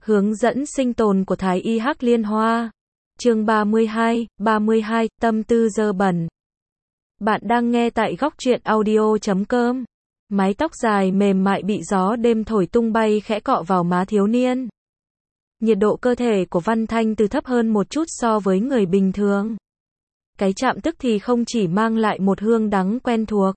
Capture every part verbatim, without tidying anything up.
Hướng dẫn sinh tồn của Thái y Hắc Liên Hoa. Chương ba mươi hai, ba mươi hai, tâm tư dơ bẩn. Bạn đang nghe tại góc truyện audio chấm com. Mái tóc dài mềm mại bị gió đêm thổi tung bay khẽ cọ vào má thiếu niên. Nhiệt độ cơ thể của Văn Thanh Từ thấp hơn một chút so với người bình thường. Cái chạm tức thì không chỉ mang lại một hương đắng quen thuộc,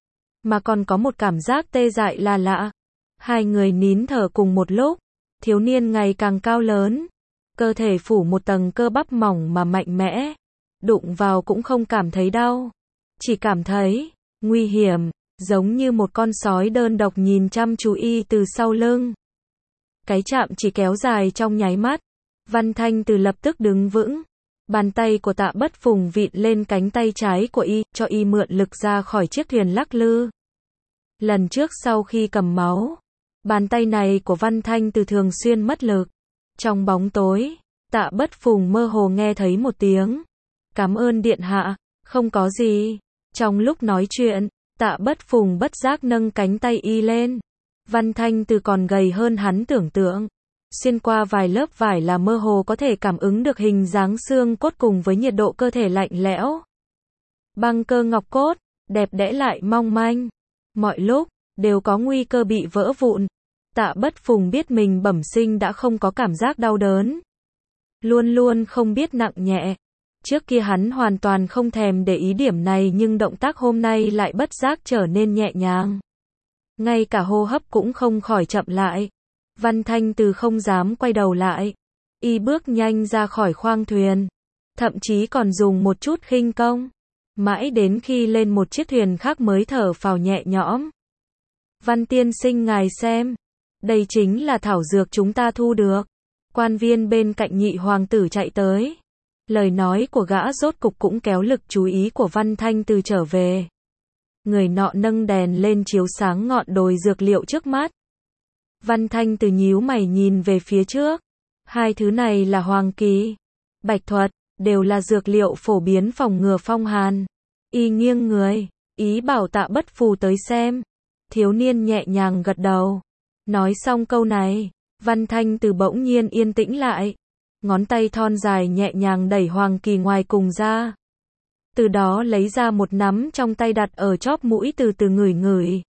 mà còn có một cảm giác tê dại là lạ. Hai người nín thở cùng một lúc. Thiếu niên ngày càng cao lớn, cơ thể phủ một tầng cơ bắp mỏng mà mạnh mẽ, đụng vào cũng không cảm thấy đau, chỉ cảm thấy nguy hiểm, giống như một con sói đơn độc nhìn chăm chú y từ sau lưng. Cái chạm chỉ kéo dài trong nháy mắt, Văn Thanh Từ lập tức đứng vững, bàn tay của Tạ Bất Phùng vịn lên cánh tay trái của y, cho y mượn lực ra khỏi chiếc thuyền lắc lư. Lần trước sau khi cầm máu, bàn tay này của Văn Thanh Từ thường xuyên mất lực. Trong bóng tối, Tạ Bất Phùng mơ hồ nghe thấy một tiếng "Cảm ơn điện hạ." "Không có gì." Trong lúc nói chuyện, Tạ Bất Phùng bất giác nâng cánh tay y lên. Văn Thanh Từ còn gầy hơn hắn tưởng tượng. Xuyên qua vài lớp vải là mơ hồ có thể cảm ứng được hình dáng xương cốt cùng với nhiệt độ cơ thể lạnh lẽo. Băng cơ ngọc cốt, đẹp đẽ lại mong manh. Mọi lúc đều có nguy cơ bị vỡ vụn. Tạ Bất Phùng biết mình bẩm sinh đã không có cảm giác đau đớn, luôn luôn không biết nặng nhẹ. Trước kia hắn hoàn toàn không thèm để ý điểm này, nhưng động tác hôm nay lại bất giác trở nên nhẹ nhàng. Ngay cả hô hấp cũng không khỏi chậm lại. Văn Thanh Từ không dám quay đầu lại. Y bước nhanh ra khỏi khoang thuyền, thậm chí còn dùng một chút khinh công. Mãi đến khi lên một chiếc thuyền khác mới thở phào nhẹ nhõm. "Văn tiên sinh ngài xem, đây chính là thảo dược chúng ta thu được." Quan viên bên cạnh nhị hoàng tử chạy tới. Lời nói của gã rốt cục cũng kéo lực chú ý của Văn Thanh Từ trở về. Người nọ nâng đèn lên chiếu sáng ngọn đồi dược liệu trước mắt. Văn Thanh Từ nhíu mày nhìn về phía trước. Hai thứ này là hoàng kỳ, bạch thuật, đều là dược liệu phổ biến phòng ngừa phong hàn. Y nghiêng người, ý bảo Tạ Bất Phù tới xem. Thiếu niên nhẹ nhàng gật đầu. Nói xong câu này, Văn Thanh Từ bỗng nhiên yên tĩnh lại. Ngón tay thon dài nhẹ nhàng đẩy hoàng kỳ ngoài cùng ra. Từ đó lấy ra một nắm trong tay đặt ở chóp mũi, từ từ ngửi ngửi.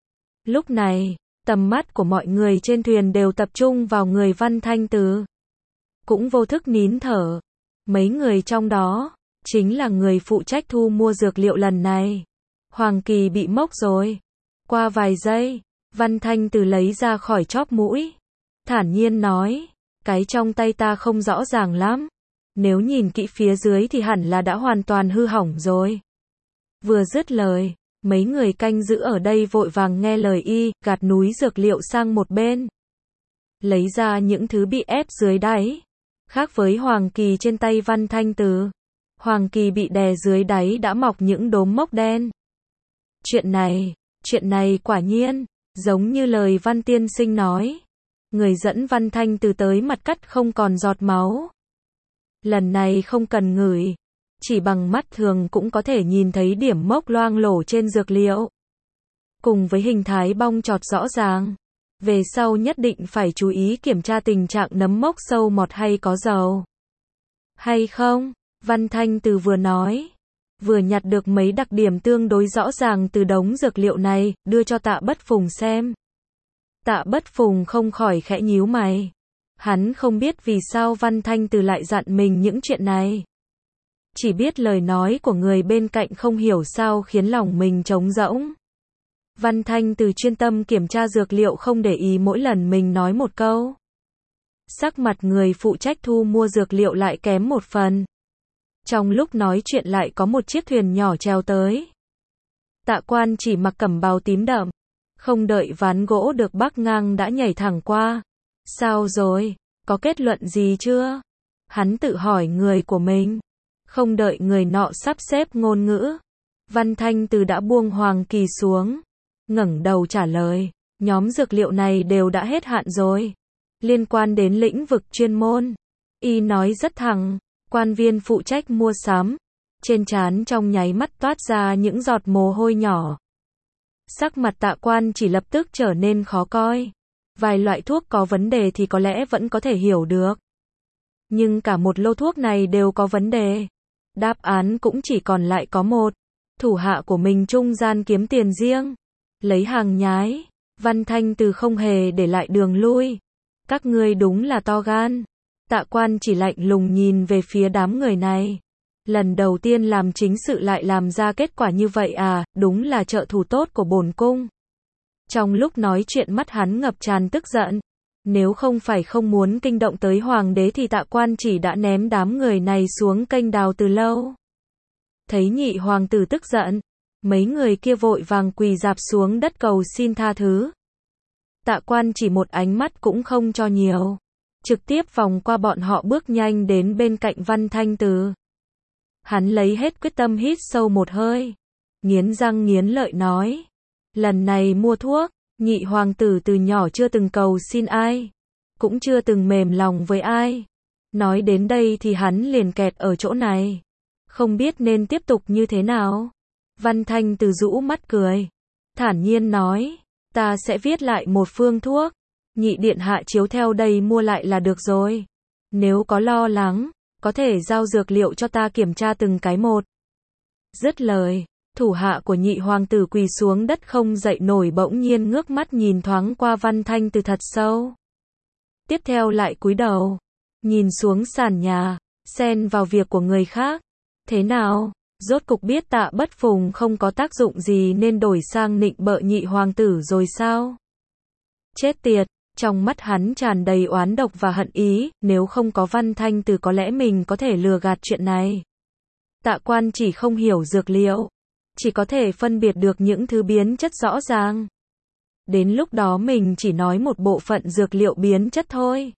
Lúc này, tầm mắt của mọi người trên thuyền đều tập trung vào người Văn Thanh Từ. Cũng vô thức nín thở. Mấy người trong đó chính là người phụ trách thu mua dược liệu lần này. Hoàng kỳ bị mốc rồi. Qua vài giây, Văn Thanh Từ lấy ra khỏi chóp mũi, thản nhiên nói, cái trong tay ta không rõ ràng lắm. Nếu nhìn kỹ phía dưới thì hẳn là đã hoàn toàn hư hỏng rồi. Vừa dứt lời, mấy người canh giữ ở đây vội vàng nghe lời y, gạt núi dược liệu sang một bên. Lấy ra những thứ bị ép dưới đáy. Khác với hoàng kỳ trên tay Văn Thanh Từ, hoàng kỳ bị đè dưới đáy đã mọc những đốm mốc đen. Chuyện này, chuyện này quả nhiên giống như lời Văn tiên sinh nói. Người dẫn Văn Thanh Từ tới mặt cắt không còn giọt máu. Lần này không cần ngửi, chỉ bằng mắt thường cũng có thể nhìn thấy điểm mốc loang lổ trên dược liệu, cùng với hình thái bong trọt rõ ràng. Về sau nhất định phải chú ý kiểm tra tình trạng nấm mốc sâu mọt hay có dầu hay không. Văn Thanh Từ vừa nói, vừa nhặt được mấy đặc điểm tương đối rõ ràng từ đống dược liệu này, đưa cho Tạ Bất Phùng xem. Tạ Bất Phùng không khỏi khẽ nhíu mày. Hắn không biết vì sao Văn Thanh Từ lại dặn mình những chuyện này. Chỉ biết lời nói của người bên cạnh không hiểu sao khiến lòng mình trống rỗng. Văn Thanh Từ chuyên tâm kiểm tra dược liệu, không để ý mỗi lần mình nói một câu. Sắc mặt người phụ trách thu mua dược liệu lại kém một phần. Trong lúc nói chuyện lại có một chiếc thuyền nhỏ treo tới. Tạ quan chỉ mặc cẩm bào tím đậm, không đợi ván gỗ được bắc ngang đã nhảy thẳng qua. Sao rồi, có kết luận gì chưa? Hắn tự hỏi người của mình. Không đợi người nọ sắp xếp ngôn ngữ, Văn Thanh Từ đã buông hoàng kỳ xuống, ngẩng đầu trả lời, nhóm dược liệu này đều đã hết hạn rồi. Liên quan đến lĩnh vực chuyên môn. Y nói rất thẳng. Quan viên phụ trách mua sắm, trên trán trong nháy mắt toát ra những giọt mồ hôi nhỏ. Sắc mặt Tạ quan chỉ lập tức trở nên khó coi. Vài loại thuốc có vấn đề thì có lẽ vẫn có thể hiểu được. Nhưng cả một lô thuốc này đều có vấn đề. Đáp án cũng chỉ còn lại có một. Thủ hạ của mình trung gian kiếm tiền riêng. Lấy hàng nhái. Văn Thanh Từ không hề để lại đường lui. Các ngươi đúng là to gan. Tạ Quan chỉ lạnh lùng nhìn về phía đám người này. Lần đầu tiên làm chính sự lại làm ra kết quả như vậy à, đúng là trợ thủ tốt của bổn cung. Trong lúc nói chuyện mắt hắn ngập tràn tức giận. Nếu không phải không muốn kinh động tới hoàng đế thì Tạ Quan chỉ đã ném đám người này xuống kênh đào từ lâu. Thấy nhị hoàng tử tức giận, mấy người kia vội vàng quỳ rạp xuống đất cầu xin tha thứ. Tạ Quan chỉ một ánh mắt cũng không cho nhiều. Trực tiếp vòng qua bọn họ bước nhanh đến bên cạnh Văn Thanh Từ. Hắn lấy hết quyết tâm hít sâu một hơi. Nghiến răng nghiến lợi nói. Lần này mua thuốc, nhị hoàng tử từ nhỏ chưa từng cầu xin ai. Cũng chưa từng mềm lòng với ai. Nói đến đây thì hắn liền kẹt ở chỗ này. Không biết nên tiếp tục như thế nào. Văn Thanh Từ rũ mắt cười. Thản nhiên nói. Ta sẽ viết lại một phương thuốc. Nhị điện hạ chiếu theo đây mua lại là được rồi. Nếu có lo lắng, có thể giao dược liệu cho ta kiểm tra từng cái một. Dứt lời, thủ hạ của nhị hoàng tử quỳ xuống đất không dậy nổi bỗng nhiên ngước mắt nhìn thoáng qua Văn Thanh Từ thật sâu. Tiếp theo lại cúi đầu, nhìn xuống sàn nhà, xen vào việc của người khác. Thế nào, rốt cục biết Tạ Bất Phùng không có tác dụng gì nên đổi sang nịnh bợ nhị hoàng tử rồi sao? Chết tiệt, trong mắt hắn tràn đầy oán độc và hận ý, nếu không có Văn Thanh Từ có lẽ mình có thể lừa gạt chuyện này. Tạ Quan chỉ không hiểu dược liệu, chỉ có thể phân biệt được những thứ biến chất rõ ràng. Đến lúc đó mình chỉ nói một bộ phận dược liệu biến chất thôi.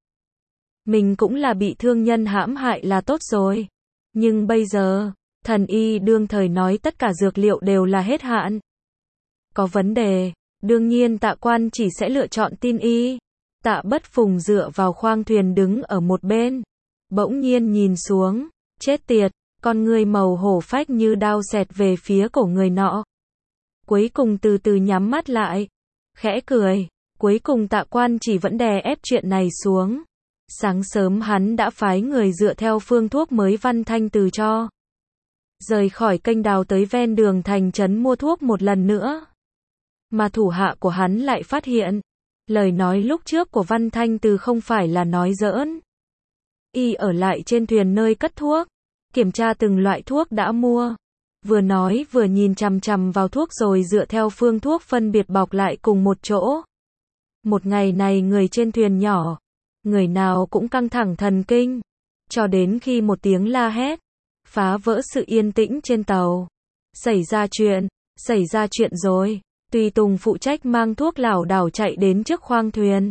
Mình cũng là bị thương nhân hãm hại là tốt rồi. Nhưng bây giờ, thần y đương thời nói tất cả dược liệu đều là hết hạn. Có vấn đề, đương nhiên Tạ Quan chỉ sẽ lựa chọn tin y. Tạ Bất Phùng dựa vào khoang thuyền đứng ở một bên. Bỗng nhiên nhìn xuống, chết tiệt, con người màu hổ phách như đao xẹt về phía cổ người nọ. Cuối cùng từ từ nhắm mắt lại, khẽ cười, cuối cùng Tạ Quan chỉ vẫn đè ép chuyện này xuống. Sáng sớm hắn đã phái người dựa theo phương thuốc mới Văn Thanh Từ cho. Rời khỏi kênh đào tới ven đường thành trấn mua thuốc một lần nữa. Mà thủ hạ của hắn lại phát hiện, lời nói lúc trước của Văn Thanh Từ không phải là nói giỡn. Y ở lại trên thuyền nơi cất thuốc, kiểm tra từng loại thuốc đã mua. Vừa nói vừa nhìn chằm chằm vào thuốc rồi dựa theo phương thuốc phân biệt bọc lại cùng một chỗ. Một ngày này người trên thuyền nhỏ, người nào cũng căng thẳng thần kinh, cho đến khi một tiếng la hét, phá vỡ sự yên tĩnh trên tàu. Xảy ra chuyện, xảy ra chuyện rồi. Tùy tùng phụ trách mang thuốc lảo đảo chạy đến trước khoang thuyền.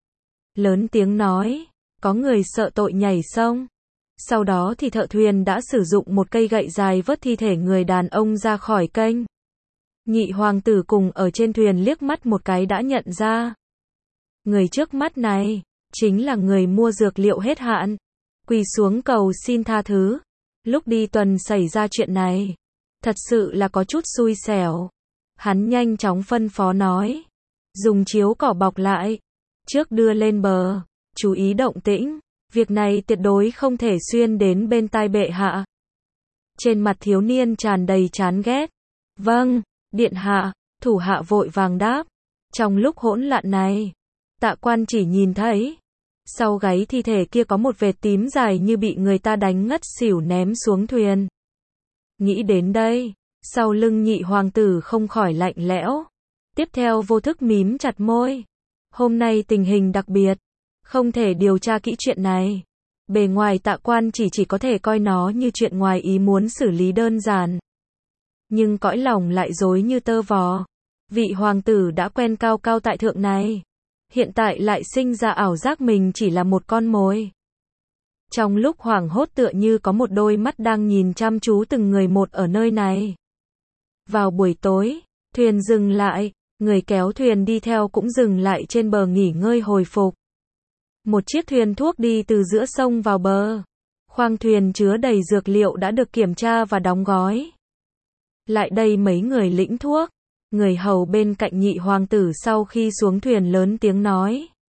Lớn tiếng nói, có người sợ tội nhảy sông. Sau đó thì thợ thuyền đã sử dụng một cây gậy dài vớt thi thể người đàn ông ra khỏi kênh. Nhị hoàng tử cùng ở trên thuyền liếc mắt một cái đã nhận ra. Người trước mắt này, chính là người mua dược liệu hết hạn. Quỳ xuống cầu xin tha thứ. Lúc đi tuần xảy ra chuyện này. Thật sự là có chút xui xẻo. Hắn nhanh chóng phân phó nói. Dùng chiếu cỏ bọc lại. Trước đưa lên bờ. Chú ý động tĩnh. Việc này tuyệt đối không thể xuyên đến bên tai bệ hạ. Trên mặt thiếu niên tràn đầy chán ghét. Vâng, điện hạ. Thủ hạ vội vàng đáp. Trong lúc hỗn loạn này, Tạ Quan chỉ nhìn thấy. Sau gáy thi thể kia có một vệt tím dài như bị người ta đánh ngất xỉu ném xuống thuyền. Nghĩ đến đây, sau lưng nhị hoàng tử không khỏi lạnh lẽo. Tiếp theo vô thức mím chặt môi. Hôm nay tình hình đặc biệt, không thể điều tra kỹ chuyện này. Bề ngoài Tạ Quan chỉ chỉ có thể coi nó như chuyện ngoài ý muốn xử lý đơn giản. Nhưng cõi lòng lại rối như tơ vò. Vị hoàng tử đã quen cao cao tại thượng này, hiện tại lại sinh ra ảo giác mình chỉ là một con mồi. Trong lúc hoảng hốt tựa như có một đôi mắt đang nhìn chăm chú từng người một ở nơi này. Vào buổi tối, thuyền dừng lại, người kéo thuyền đi theo cũng dừng lại trên bờ nghỉ ngơi hồi phục. Một chiếc thuyền thuốc đi từ giữa sông vào bờ. Khoang thuyền chứa đầy dược liệu đã được kiểm tra và đóng gói. Lại đây mấy người lĩnh thuốc. Người hầu bên cạnh nhị hoàng tử sau khi xuống thuyền lớn tiếng nói.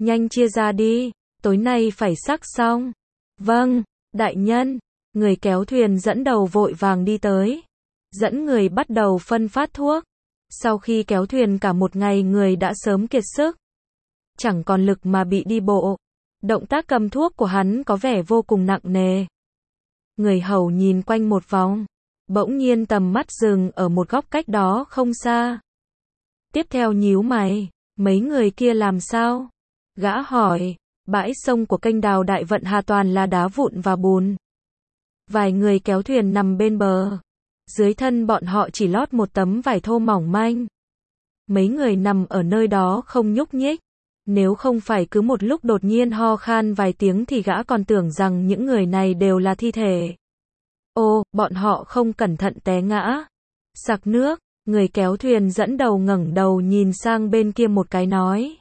nhanh chia ra đi, tối nay phải sắc xong. Vâng, đại nhân, người kéo thuyền dẫn đầu vội vàng đi tới, dẫn người bắt đầu phân phát thuốc. Sau khi kéo thuyền cả một ngày người đã sớm kiệt sức, chẳng còn lực mà bị đi bộ. Động tác cầm thuốc của hắn có vẻ vô cùng nặng nề. Người hầu nhìn quanh một vòng, bỗng nhiên tầm mắt dừng ở một góc cách đó không xa. Tiếp theo nhíu mày, mấy người kia làm sao? Gã hỏi, bãi sông của kênh đào Đại Vận Hà toàn là đá vụn và bùn. Vài người kéo thuyền nằm bên bờ, dưới thân bọn họ chỉ lót một tấm vải thô mỏng manh. Mấy người nằm ở nơi đó không nhúc nhích. Nếu không phải cứ một lúc đột nhiên ho khan vài tiếng thì gã còn tưởng rằng những người này đều là thi thể. Ô, bọn họ không cẩn thận té ngã. Sặc nước, người kéo thuyền dẫn đầu ngẩng đầu nhìn sang bên kia một cái nói.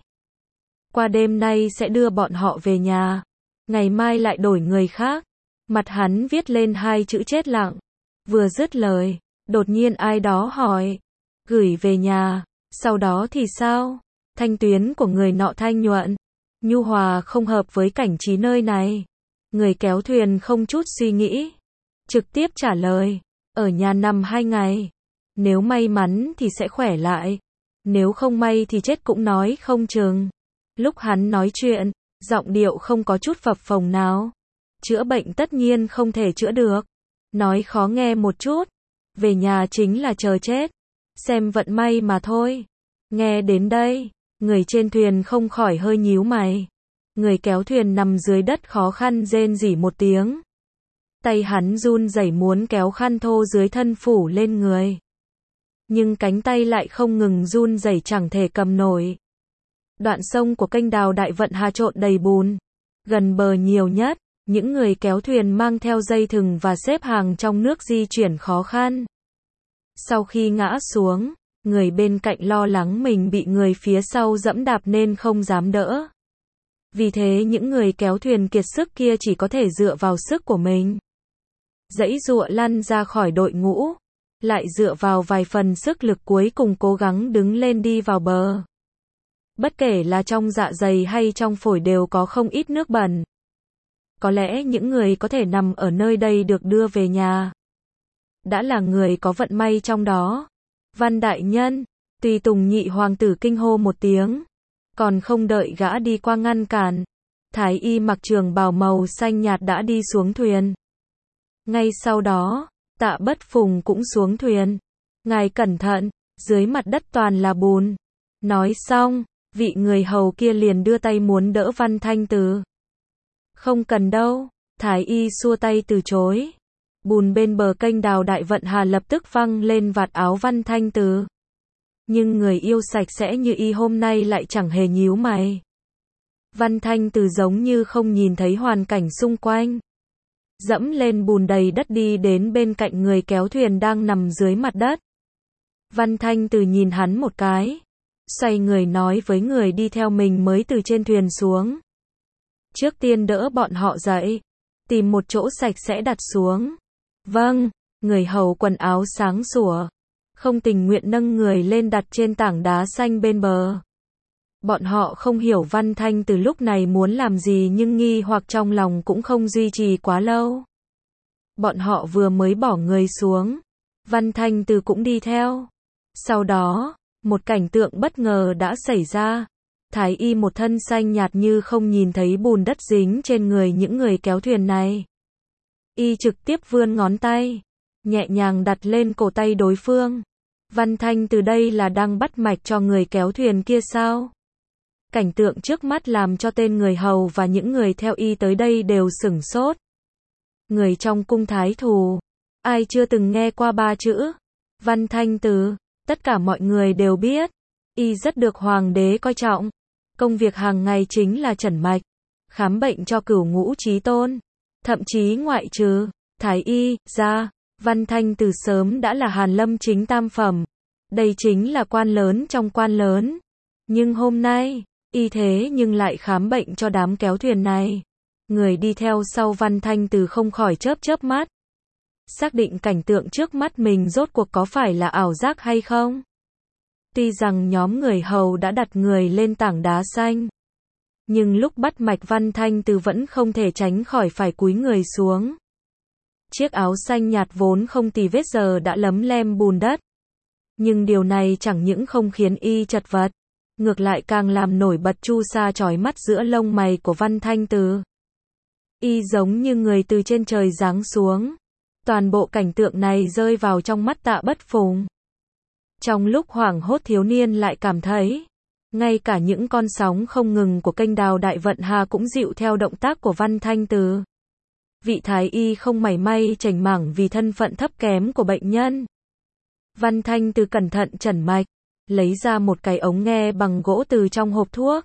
Qua đêm nay sẽ đưa bọn họ về nhà. Ngày mai lại đổi người khác. Mặt hắn viết lên hai chữ chết lặng. Vừa dứt lời, đột nhiên ai đó hỏi. Gửi về nhà, sau đó thì sao? Thanh tuyến của người nọ thanh nhuận, nhu hòa không hợp với cảnh trí nơi này. Người kéo thuyền không chút suy nghĩ, trực tiếp trả lời, ở nhà nằm hai ngày. Nếu may mắn thì sẽ khỏe lại, nếu không may thì chết cũng nói không chừng. Lúc hắn nói chuyện, giọng điệu không có chút phập phồng nào. Chữa bệnh tất nhiên không thể chữa được. Nói khó nghe một chút, về nhà chính là chờ chết. Xem vận may mà thôi. Nghe đến đây, người trên thuyền không khỏi hơi nhíu mày. Người kéo thuyền nằm dưới đất khó khăn rên rỉ một tiếng. Tay hắn run rẩy muốn kéo khăn thô dưới thân phủ lên người. Nhưng cánh tay lại không ngừng run rẩy chẳng thể cầm nổi. Đoạn sông của kênh đào Đại Vận Hà trộn đầy bùn. Gần bờ nhiều nhất, những người kéo thuyền mang theo dây thừng và xếp hàng trong nước di chuyển khó khăn. Sau khi ngã xuống, người bên cạnh lo lắng mình bị người phía sau dẫm đạp nên không dám đỡ. Vì thế những người kéo thuyền kiệt sức kia chỉ có thể dựa vào sức của mình. Giãy giụa lăn ra khỏi đội ngũ, lại dựa vào vài phần sức lực cuối cùng cố gắng đứng lên đi vào bờ. Bất kể là trong dạ dày hay trong phổi đều có không ít nước bẩn. Có lẽ những người có thể nằm ở nơi đây được đưa về nhà đã là người có vận may trong đó. Văn đại nhân, tùy tùng nhị hoàng tử kinh hô một tiếng, còn không đợi gã đi qua ngăn cản, thái y mặc trường bào màu xanh nhạt đã đi xuống thuyền. Ngay sau đó, Tạ Bất Phùng cũng xuống thuyền. Ngài cẩn thận, dưới mặt đất toàn là bùn. Nói xong, vị người hầu kia liền đưa tay muốn đỡ Văn Thanh Từ. Không cần đâu, thái y xua tay từ chối. Bùn bên bờ kênh đào Đại Vận Hà lập tức văng lên vạt áo Văn Thanh Từ. Nhưng người yêu sạch sẽ như y hôm nay lại chẳng hề nhíu mày. Văn Thanh Từ giống như không nhìn thấy hoàn cảnh xung quanh. Dẫm lên bùn đầy đất đi đến bên cạnh người kéo thuyền đang nằm dưới mặt đất. Văn Thanh Từ nhìn hắn một cái, xoay người nói với người đi theo mình mới từ trên thuyền xuống. Trước tiên đỡ bọn họ dậy, tìm một chỗ sạch sẽ đặt xuống. Vâng, người hầu quần áo sáng sủa, không tình nguyện nâng người lên đặt trên tảng đá xanh bên bờ. Bọn họ không hiểu Văn Thanh Từ lúc này muốn làm gì nhưng nghi hoặc trong lòng cũng không duy trì quá lâu. Bọn họ vừa mới bỏ người xuống, Văn Thanh Từ cũng đi theo. Sau đó, một cảnh tượng bất ngờ đã xảy ra. Thái y một thân xanh nhạt như không nhìn thấy bùn đất dính trên người những người kéo thuyền này. Y trực tiếp vươn ngón tay, nhẹ nhàng đặt lên cổ tay đối phương. Văn Thanh Từ đây là đang bắt mạch cho người kéo thuyền kia sao? Cảnh tượng trước mắt làm cho tên người hầu và những người theo y tới đây đều sửng sốt. Người trong cung thái thù, ai chưa từng nghe qua ba chữ Văn Thanh Từ, tất cả mọi người đều biết. Y rất được hoàng đế coi trọng. Công việc hàng ngày chính là chẩn mạch, khám bệnh cho cửu ngũ chí tôn. Thậm chí ngoại trừ thái y ra, Văn Thanh Từ sớm đã là Hàn Lâm chính tam phẩm. Đây chính là quan lớn trong quan lớn. Nhưng hôm nay, y thế nhưng lại khám bệnh cho đám kéo thuyền này. Người đi theo sau Văn Thanh Từ không khỏi chớp chớp mắt. Xác định cảnh tượng trước mắt mình rốt cuộc có phải là ảo giác hay không? Tuy rằng nhóm người hầu đã đặt người lên tảng đá xanh, Nhưng lúc bắt mạch Văn Thanh Từ vẫn không thể tránh khỏi phải cúi người xuống. Chiếc áo xanh nhạt vốn không tì vết giờ đã lấm lem bùn đất. Nhưng điều này chẳng những không khiến y chật vật, ngược lại càng làm nổi bật chu sa chói mắt giữa lông mày của Văn Thanh Từ. Y giống như người từ trên trời giáng xuống. Toàn bộ cảnh tượng này rơi vào trong mắt Tạ Bất Phùng. Trong lúc hoảng hốt thiếu niên lại cảm thấy, ngay cả những con sóng không ngừng của kênh đào Đại Vận Hà cũng dịu theo động tác của Văn Thanh Từ. Vị thái y không mảy may chảnh mảng vì thân phận thấp kém của bệnh nhân. Văn Thanh Từ cẩn thận chẩn mạch, lấy ra một cái ống nghe bằng gỗ từ trong hộp thuốc.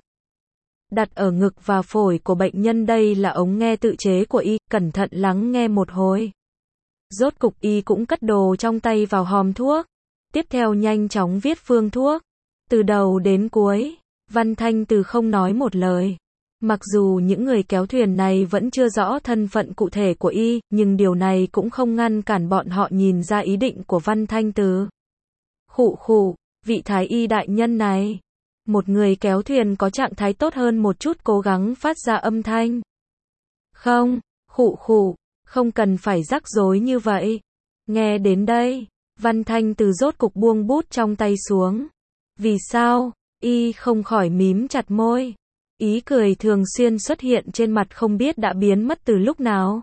Đặt ở ngực và phổi của bệnh nhân, đây là ống nghe tự chế của y, cẩn thận lắng nghe một hồi. Rốt cục y cũng cất đồ trong tay vào hòm thuốc. Tiếp theo nhanh chóng viết phương thuốc. Từ đầu đến cuối, Văn Thanh Từ không nói một lời. Mặc dù những người kéo thuyền này vẫn chưa rõ thân phận cụ thể của y, nhưng điều này cũng không ngăn cản bọn họ nhìn ra ý định của Văn Thanh Từ. Khụ khụ, vị thái y đại nhân này. Một người kéo thuyền có trạng thái tốt hơn một chút cố gắng phát ra âm thanh. Không, khụ khụ, không cần phải rắc rối như vậy. Nghe đến đây, Văn Thanh Từ rốt cục buông bút trong tay xuống. Vì sao? Y không khỏi mím chặt môi. Ý cười thường xuyên xuất hiện trên mặt không biết đã biến mất từ lúc nào.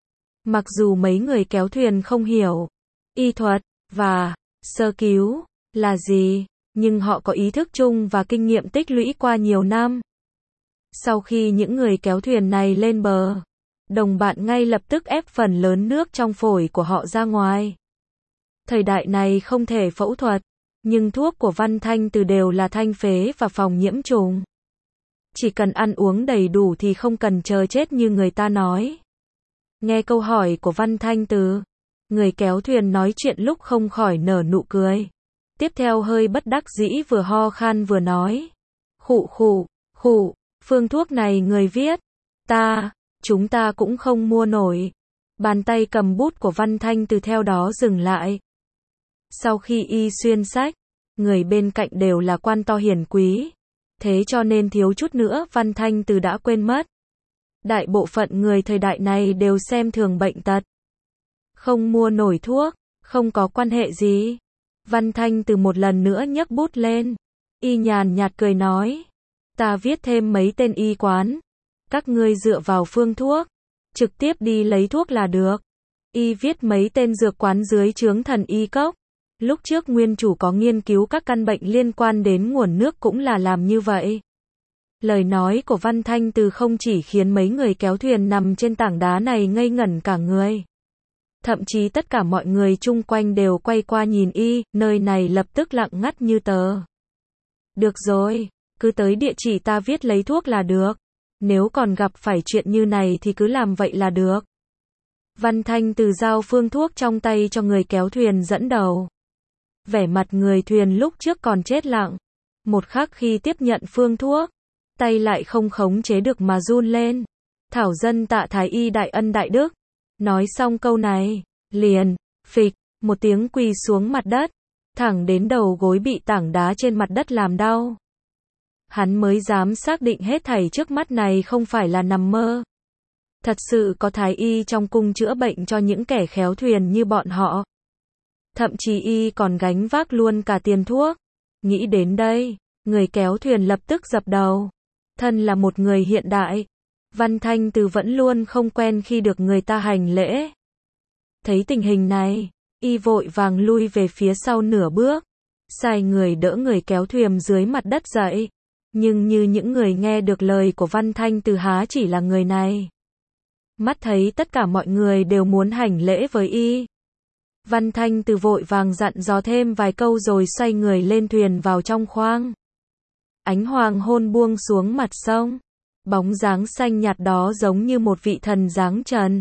Mặc dù mấy người kéo thuyền không hiểu y thuật và sơ cứu là gì, nhưng họ có ý thức chung và kinh nghiệm tích lũy qua nhiều năm. Sau khi những người kéo thuyền này lên bờ, đồng bạn ngay lập tức ép phần lớn nước trong phổi của họ ra ngoài. Thời đại này không thể phẫu thuật, nhưng thuốc của Văn Thanh Từ đều là thanh phế và phòng nhiễm trùng. Chỉ cần ăn uống đầy đủ thì không cần chờ chết như người ta nói. Nghe câu hỏi của Văn Thanh Từ, người kéo thuyền nói chuyện lúc không khỏi nở nụ cười. Tiếp theo hơi bất đắc dĩ vừa ho khan vừa nói. Khụ khụ, khụ, phương thuốc này người viết. Ta, chúng ta cũng không mua nổi. Bàn tay cầm bút của Văn Thanh Từ theo đó dừng lại. Sau khi y xuyên sách, người bên cạnh đều là quan to hiển quý. Thế cho nên thiếu chút nữa Văn Thanh Từ đã quên mất. Đại bộ phận người thời đại này đều xem thường bệnh tật. Không mua nổi thuốc, không có quan hệ gì. Văn Thanh Từ một lần nữa nhấc bút lên. Y nhàn nhạt cười nói. Ta viết thêm mấy tên y quán. Các ngươi dựa vào phương thuốc, trực tiếp đi lấy thuốc là được. Y viết mấy tên dược quán dưới trướng Thần Y Cốc. Lúc trước nguyên chủ có nghiên cứu các căn bệnh liên quan đến nguồn nước cũng là làm như vậy. Lời nói của Văn Thanh Từ không chỉ khiến mấy người kéo thuyền nằm trên tảng đá này ngây ngẩn cả người. Thậm chí tất cả mọi người chung quanh đều quay qua nhìn y, nơi này lập tức lặng ngắt như tờ. Được rồi, cứ tới địa chỉ ta viết lấy thuốc là được. Nếu còn gặp phải chuyện như này thì cứ làm vậy là được. Văn Thanh Từ giao phương thuốc trong tay cho người kéo thuyền dẫn đầu. Vẻ mặt người thuyền lúc trước còn chết lặng. Một khắc khi tiếp nhận phương thuốc, tay lại không khống chế được mà run lên. Thảo dân tạ thái y đại ân đại đức. Nói xong câu này, liền, phịch, một tiếng quỳ xuống mặt đất, thẳng đến đầu gối bị tảng đá trên mặt đất làm đau. Hắn mới dám xác định hết thảy trước mắt này không phải là nằm mơ. Thật sự có thái y trong cung chữa bệnh cho những kẻ khéo thuyền như bọn họ. Thậm chí y còn gánh vác luôn cả tiền thuốc. Nghĩ đến đây, người kéo thuyền lập tức dập đầu. Thân là một người hiện đại, Văn Thanh Từ vẫn luôn không quen khi được người ta hành lễ. Thấy tình hình này, y vội vàng lui về phía sau nửa bước, sai người đỡ người kéo thuyền dưới mặt đất dậy. Nhưng như những người nghe được lời của Văn Thanh Từ há chỉ là người này. Mắt thấy tất cả mọi người đều muốn hành lễ với y. Văn Thanh Từ vội vàng dặn dò thêm vài câu rồi xoay người lên thuyền vào trong khoang. Ánh hoàng hôn buông xuống mặt sông. Bóng dáng xanh nhạt đó giống như một vị thần dáng trần.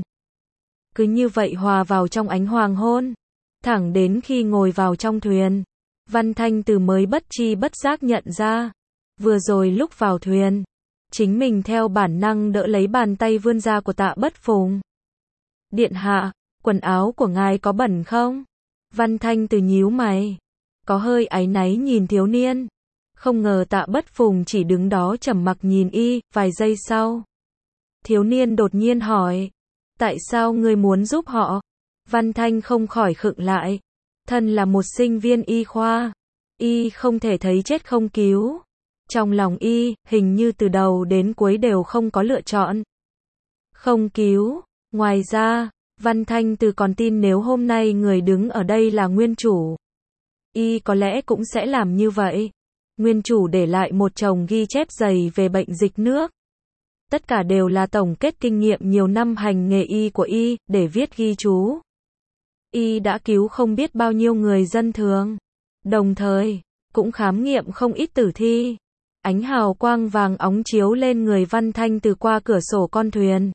Cứ như vậy hòa vào trong ánh hoàng hôn. Thẳng đến khi ngồi vào trong thuyền, Văn Thanh Từ mới bất tri bất giác nhận ra. Vừa rồi lúc vào thuyền, chính mình theo bản năng đỡ lấy bàn tay vươn ra của Tạ Bất Phùng. Điện hạ, quần áo của ngài có bẩn không? Văn Thanh Từ nhíu mày, có hơi áy náy nhìn thiếu niên. Không ngờ Tạ Bất Phùng chỉ đứng đó trầm mặc nhìn y, vài giây sau. Thiếu niên đột nhiên hỏi, tại sao ngươi muốn giúp họ? Văn Thanh không khỏi khựng lại. Thân là một sinh viên y khoa, y không thể thấy chết không cứu. Trong lòng y, hình như từ đầu đến cuối đều không có lựa chọn. Không cứu. Ngoài ra, Văn Thanh Từ còn tin nếu hôm nay người đứng ở đây là nguyên chủ, y có lẽ cũng sẽ làm như vậy. Nguyên chủ để lại một chồng ghi chép dày về bệnh dịch nước. Tất cả đều là tổng kết kinh nghiệm nhiều năm hành nghề y của y, để viết ghi chú. Y đã cứu không biết bao nhiêu người dân thường. Đồng thời, cũng khám nghiệm không ít tử thi. Ánh hào quang vàng óng chiếu lên người Văn Thanh Từ qua cửa sổ con thuyền.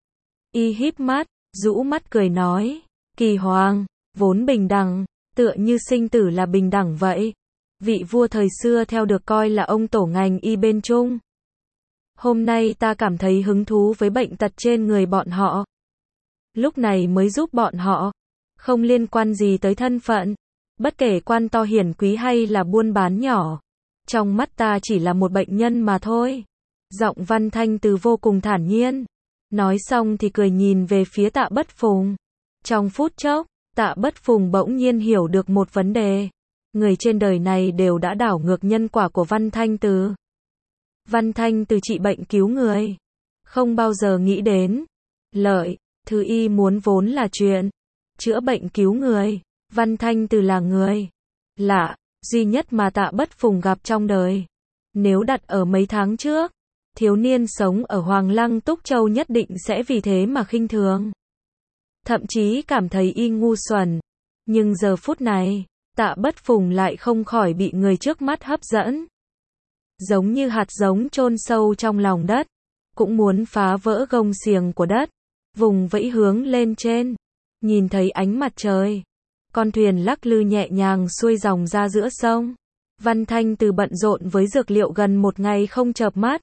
Y híp mắt, rũ mắt cười nói, Kỳ Hoàng, vốn bình đẳng, tựa như sinh tử là bình đẳng vậy. Vị vua thời xưa theo được coi là ông tổ ngành y bên Trung. Hôm nay ta cảm thấy hứng thú với bệnh tật trên người bọn họ. Lúc này mới giúp bọn họ. Không liên quan gì tới thân phận. Bất kể quan to hiển quý hay là buôn bán nhỏ. Trong mắt ta chỉ là một bệnh nhân mà thôi. Giọng Văn Thanh Từ vô cùng thản nhiên. Nói xong thì cười nhìn về phía Tạ Bất Phùng. Trong phút chốc, Tạ Bất Phùng bỗng nhiên hiểu được một vấn đề. Người trên đời này đều đã đảo ngược nhân quả của Văn Thanh Từ. Văn Thanh Từ trị bệnh cứu người. Không bao giờ nghĩ đến lợi, thứ y muốn vốn là chuyện chữa bệnh cứu người. Văn Thanh Từ là người lạ, duy nhất mà Tạ Bất Phùng gặp trong đời. Nếu đặt ở mấy tháng trước, thiếu niên sống ở Hoàng Lăng Túc Châu nhất định sẽ vì thế mà khinh thường. Thậm chí cảm thấy y ngu xuẩn. Nhưng giờ phút này, Tạ Bất Phùng lại không khỏi bị người trước mắt hấp dẫn. Giống như hạt giống chôn sâu trong lòng đất, cũng muốn phá vỡ gông xiềng của đất, vùng vẫy hướng lên trên, nhìn thấy ánh mặt trời. Con thuyền lắc lư nhẹ nhàng xuôi dòng ra giữa sông. Văn Thanh Từ bận rộn với dược liệu gần một ngày không chợp mắt.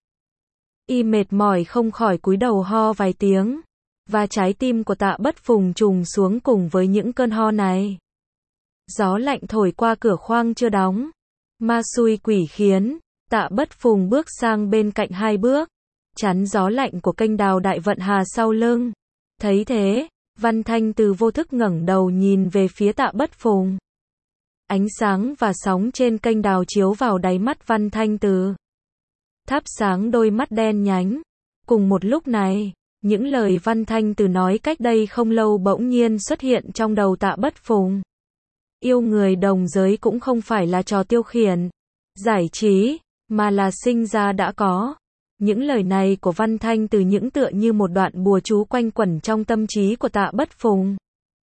Y mệt mỏi không khỏi cúi đầu ho vài tiếng, và trái tim của Tạ Bất Phùng trùng xuống cùng với những cơn ho này. Gió lạnh thổi qua cửa khoang chưa đóng. Ma xui quỷ khiến, Tạ Bất Phùng bước sang bên cạnh hai bước, chắn gió lạnh của kênh đào Đại Vận Hà sau lưng. Thấy thế, Văn Thanh Từ vô thức ngẩng đầu nhìn về phía Tạ Bất Phùng. Ánh sáng và sóng trên kênh đào chiếu vào đáy mắt Văn Thanh Từ, thắp sáng đôi mắt đen nhánh. Cùng một lúc này, những lời Văn Thanh Từ nói cách đây không lâu bỗng nhiên xuất hiện trong đầu Tạ Bất Phùng. Yêu người đồng giới cũng không phải là trò tiêu khiển, giải trí, mà là sinh ra đã có. Những lời này của Văn Thanh Từ những tựa như một đoạn bùa chú quanh quẩn trong tâm trí của Tạ Bất Phùng.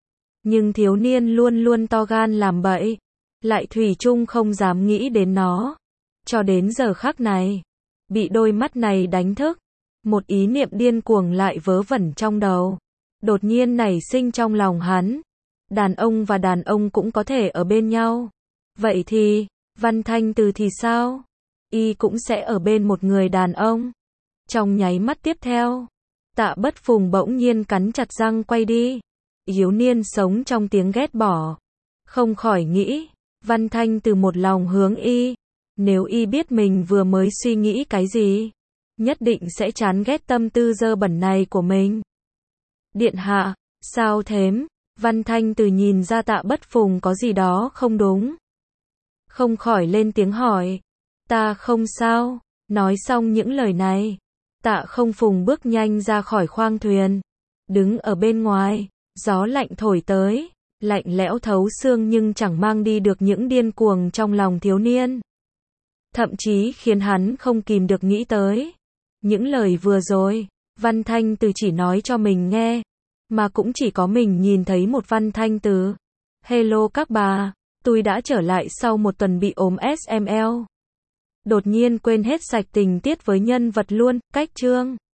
Nhưng thiếu niên luôn luôn to gan làm bậy, lại thủy chung không dám nghĩ đến nó. Cho đến giờ khắc này, bị đôi mắt này đánh thức, một ý niệm điên cuồng lại vớ vẩn trong đầu, đột nhiên nảy sinh trong lòng hắn. Đàn ông và đàn ông cũng có thể ở bên nhau. Vậy thì, Văn Thanh Từ thì sao? Y cũng sẽ ở bên một người đàn ông. Trong nháy mắt tiếp theo, Tạ Bất Phùng bỗng nhiên cắn chặt răng quay đi. Thiếu niên sống trong tiếng ghét bỏ. Không khỏi nghĩ, Văn Thanh Từ một lòng hướng y. Nếu y biết mình vừa mới suy nghĩ cái gì, nhất định sẽ chán ghét tâm tư dơ bẩn này của mình. Điện hạ, sao thếm? Văn Thanh Từ nhìn ra Tạ Bất Phùng có gì đó không đúng. Không khỏi lên tiếng hỏi. Ta không sao. Nói xong những lời này, Tạ Không Phùng bước nhanh ra khỏi khoang thuyền. Đứng ở bên ngoài, gió lạnh thổi tới, lạnh lẽo thấu xương nhưng chẳng mang đi được những điên cuồng trong lòng thiếu niên. Thậm chí khiến hắn không kìm được nghĩ tới. Những lời vừa rồi, Văn Thanh Từ chỉ nói cho mình nghe, mà cũng chỉ có mình nhìn thấy một Văn Thanh Từ. Hello các bà, tôi đã trở lại sau một tuần bị ốm ét em lờ. Đột nhiên quên hết sạch tình tiết với nhân vật luôn, cách chương.